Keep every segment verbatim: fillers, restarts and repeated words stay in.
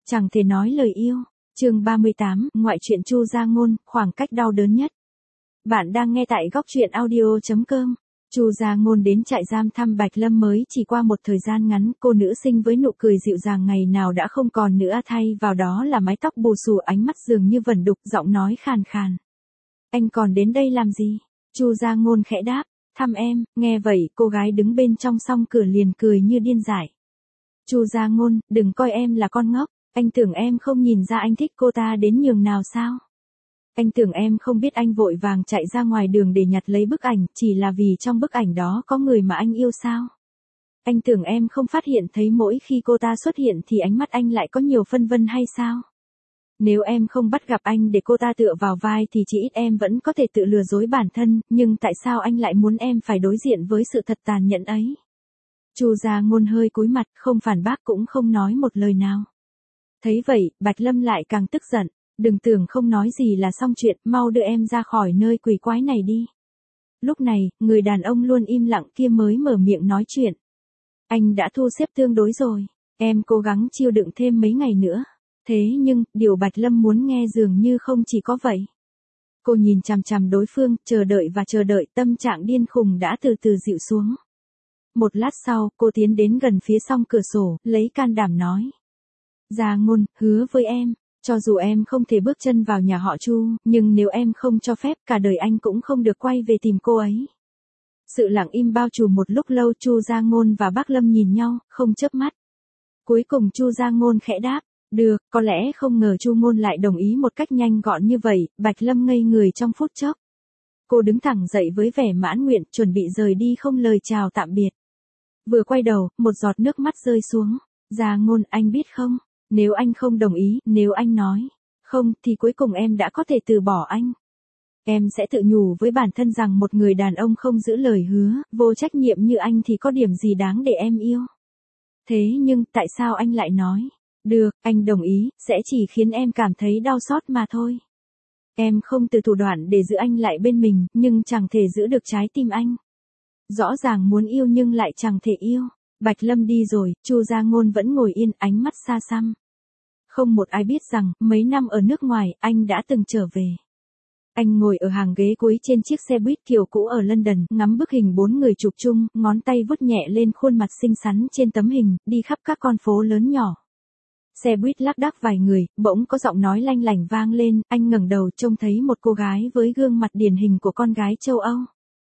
Chẳng thể nói lời yêu. Chương ba mươi tám, ngoại truyện Chu Gia Ngôn, khoảng cách đau đớn nhất. Bạn đang nghe tại góc truyện audio chấm com. Chu Gia Ngôn đến trại giam thăm Bạch Lâm mới chỉ qua một thời gian ngắn, cô nữ sinh với nụ cười dịu dàng ngày nào đã không còn nữa, thay vào đó là mái tóc bù xù, ánh mắt dường như vẩn đục, giọng nói khàn khàn. Anh còn đến đây làm gì? Chu Gia Ngôn khẽ đáp, thăm em. Nghe vậy, cô gái đứng bên trong song cửa liền cười như điên dại. Chu Gia Ngôn, đừng coi em là con ngốc. Anh tưởng em không nhìn ra anh thích cô ta đến nhường nào sao? Anh tưởng em không biết anh vội vàng chạy ra ngoài đường để nhặt lấy bức ảnh, chỉ là vì trong bức ảnh đó có người mà anh yêu sao? Anh tưởng em không phát hiện thấy mỗi khi cô ta xuất hiện thì ánh mắt anh lại có nhiều phân vân hay sao? Nếu em không bắt gặp anh để cô ta tựa vào vai thì chỉ ít em vẫn có thể tự lừa dối bản thân, nhưng tại sao anh lại muốn em phải đối diện với sự thật tàn nhẫn ấy? Chu Gia Ngôn hơi cúi mặt, không phản bác cũng không nói một lời nào. Thấy vậy, Bạch Lâm lại càng tức giận, đừng tưởng không nói gì là xong chuyện, mau đưa em ra khỏi nơi quỷ quái này đi. Lúc này, người đàn ông luôn im lặng kia mới mở miệng nói chuyện. Anh đã thu xếp tương đối rồi, em cố gắng chịu đựng thêm mấy ngày nữa. Thế nhưng, điều Bạch Lâm muốn nghe dường như không chỉ có vậy. Cô nhìn chằm chằm đối phương, chờ đợi và chờ đợi, tâm trạng điên khùng đã từ từ dịu xuống. Một lát sau, cô tiến đến gần phía song cửa sổ, lấy can đảm nói. Gia Ngôn, hứa với em, cho dù em không thể bước chân vào nhà họ Chu, nhưng nếu em không cho phép, cả đời anh cũng không được quay về tìm cô ấy. Sự lặng im bao trùm một lúc lâu, Chu Gia Ngôn và bác Lâm nhìn nhau, không chớp mắt. Cuối cùng Chu Gia Ngôn khẽ đáp, được, có lẽ không ngờ Chu Ngôn lại đồng ý một cách nhanh gọn như vậy, Bạch Lâm ngây người trong phút chốc. Cô đứng thẳng dậy với vẻ mãn nguyện, chuẩn bị rời đi không lời chào tạm biệt. Vừa quay đầu, một giọt nước mắt rơi xuống. Gia Ngôn, anh biết không? Nếu anh không đồng ý, nếu anh nói không, thì cuối cùng em đã có thể từ bỏ anh. Em sẽ tự nhủ với bản thân rằng một người đàn ông không giữ lời hứa, vô trách nhiệm như anh thì có điểm gì đáng để em yêu. Thế nhưng, tại sao anh lại nói, được, anh đồng ý, sẽ chỉ khiến em cảm thấy đau xót mà thôi. Em không từ thủ đoạn để giữ anh lại bên mình, nhưng chẳng thể giữ được trái tim anh. Rõ ràng muốn yêu nhưng lại chẳng thể yêu. Bạch Lâm đi rồi, Chu Gia Ngôn vẫn ngồi yên, ánh mắt xa xăm. Không một ai biết rằng, mấy năm ở nước ngoài, anh đã từng trở về. Anh ngồi ở hàng ghế cuối trên chiếc xe buýt kiểu cũ ở London, ngắm bức hình bốn người chụp chung, ngón tay vuốt nhẹ lên khuôn mặt xinh xắn trên tấm hình, đi khắp các con phố lớn nhỏ. Xe buýt lác đác vài người, bỗng có giọng nói lanh lảnh vang lên, anh ngẩng đầu trông thấy một cô gái với gương mặt điển hình của con gái châu Âu.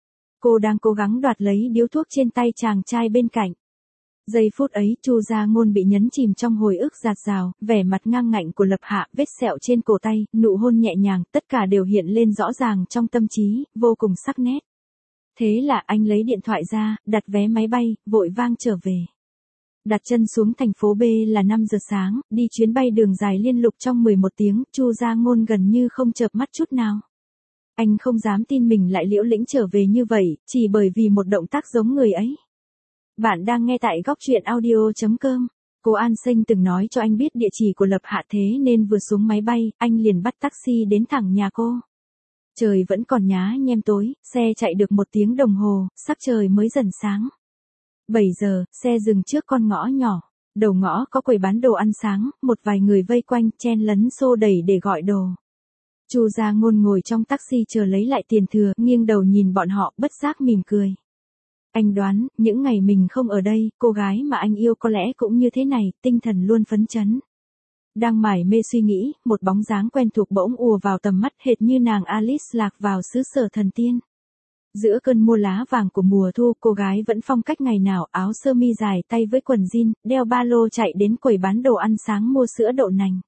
Cô đang cố gắng đoạt lấy điếu thuốc trên tay chàng trai bên cạnh. Giây phút ấy, Chu Gia Ngôn bị nhấn chìm trong hồi ức dạt dào, vẻ mặt ngang ngạnh của Lập Hạ, vết sẹo trên cổ tay, nụ hôn nhẹ nhàng, tất cả đều hiện lên rõ ràng trong tâm trí, vô cùng sắc nét. Thế là anh lấy điện thoại ra, đặt vé máy bay, vội vang trở về. Đặt chân xuống thành phố B là năm giờ sáng, đi chuyến bay đường dài liên lục trong mười một tiếng, Chu Gia Ngôn gần như không chợp mắt chút nào. Anh không dám tin mình lại liễu lĩnh trở về như vậy, chỉ bởi vì một động tác giống người ấy. Bạn đang nghe tại góc truyện audio chấm com. Cô An Sinh từng nói cho anh biết địa chỉ của Lập Hạ, thế nên vừa xuống máy bay, anh liền bắt taxi đến thẳng nhà cô. Trời vẫn còn nhá nhem tối, xe chạy được một tiếng đồng hồ, sắc trời mới dần sáng. bảy giờ, xe dừng trước con ngõ nhỏ. Đầu ngõ có quầy bán đồ ăn sáng, một vài người vây quanh, chen lấn xô đẩy để gọi đồ. Chu Gia Ngôn ngồi trong taxi chờ lấy lại tiền thừa, nghiêng đầu nhìn bọn họ, bất giác mỉm cười. Anh đoán, những ngày mình không ở đây, cô gái mà anh yêu có lẽ cũng như thế này, tinh thần luôn phấn chấn. Đang mải mê suy nghĩ, một bóng dáng quen thuộc bỗng ùa vào tầm mắt, hệt như nàng Alice lạc vào xứ sở thần tiên. Giữa cơn mưa lá vàng của mùa thu, cô gái vẫn phong cách ngày nào, áo sơ mi dài tay với quần jean, đeo ba lô chạy đến quầy bán đồ ăn sáng mua sữa đậu nành.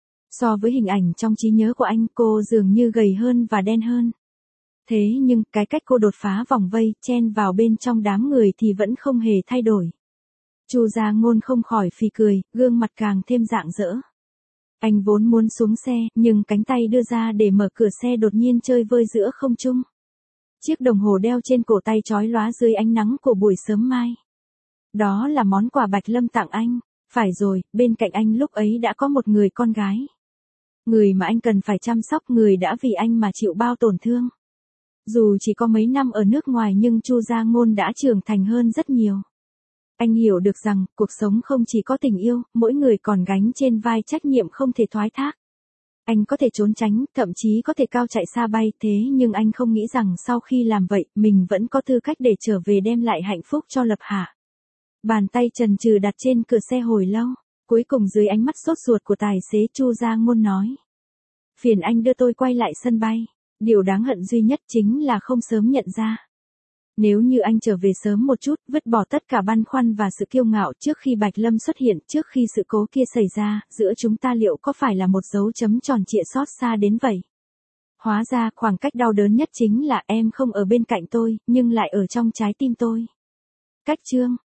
So với hình ảnh trong trí nhớ của anh, cô dường như gầy hơn và đen hơn. Thế nhưng, cái cách cô đột phá vòng vây, chen vào bên trong đám người thì vẫn không hề thay đổi. Chu Gia Ngôn không khỏi phì cười, gương mặt càng thêm rạng rỡ. Anh vốn muốn xuống xe, nhưng cánh tay đưa ra để mở cửa xe đột nhiên chơi vơi giữa không trung. Chiếc đồng hồ đeo trên cổ tay chói lóa dưới ánh nắng của buổi sớm mai. Đó là món quà Bạch Lâm tặng anh. Phải rồi, bên cạnh anh lúc ấy đã có một người con gái. Người mà anh cần phải chăm sóc, người đã vì anh mà chịu bao tổn thương. Dù chỉ có mấy năm ở nước ngoài nhưng Chu Gia Ngôn đã trưởng thành hơn rất nhiều. Anh hiểu được rằng, cuộc sống không chỉ có tình yêu, mỗi người còn gánh trên vai trách nhiệm không thể thoái thác. Anh có thể trốn tránh, thậm chí có thể cao chạy xa bay, thế nhưng anh không nghĩ rằng sau khi làm vậy, mình vẫn có tư cách để trở về đem lại hạnh phúc cho Lập Hạ. Bàn tay trần trừ đặt trên cửa xe hồi lâu, cuối cùng dưới ánh mắt sốt ruột của tài xế Chu Gia Ngôn nói. Phiền anh đưa tôi quay lại sân bay, điều đáng hận duy nhất chính là không sớm nhận ra. Nếu như anh trở về sớm một chút, vứt bỏ tất cả băn khoăn và sự kiêu ngạo trước khi Bạch Lâm xuất hiện, trước khi sự cố kia xảy ra, giữa chúng ta liệu có phải là một dấu chấm tròn trịa xót xa đến vậy? Hóa ra, khoảng cách đau đớn nhất chính là em không ở bên cạnh tôi, nhưng lại ở trong trái tim tôi. Cách chương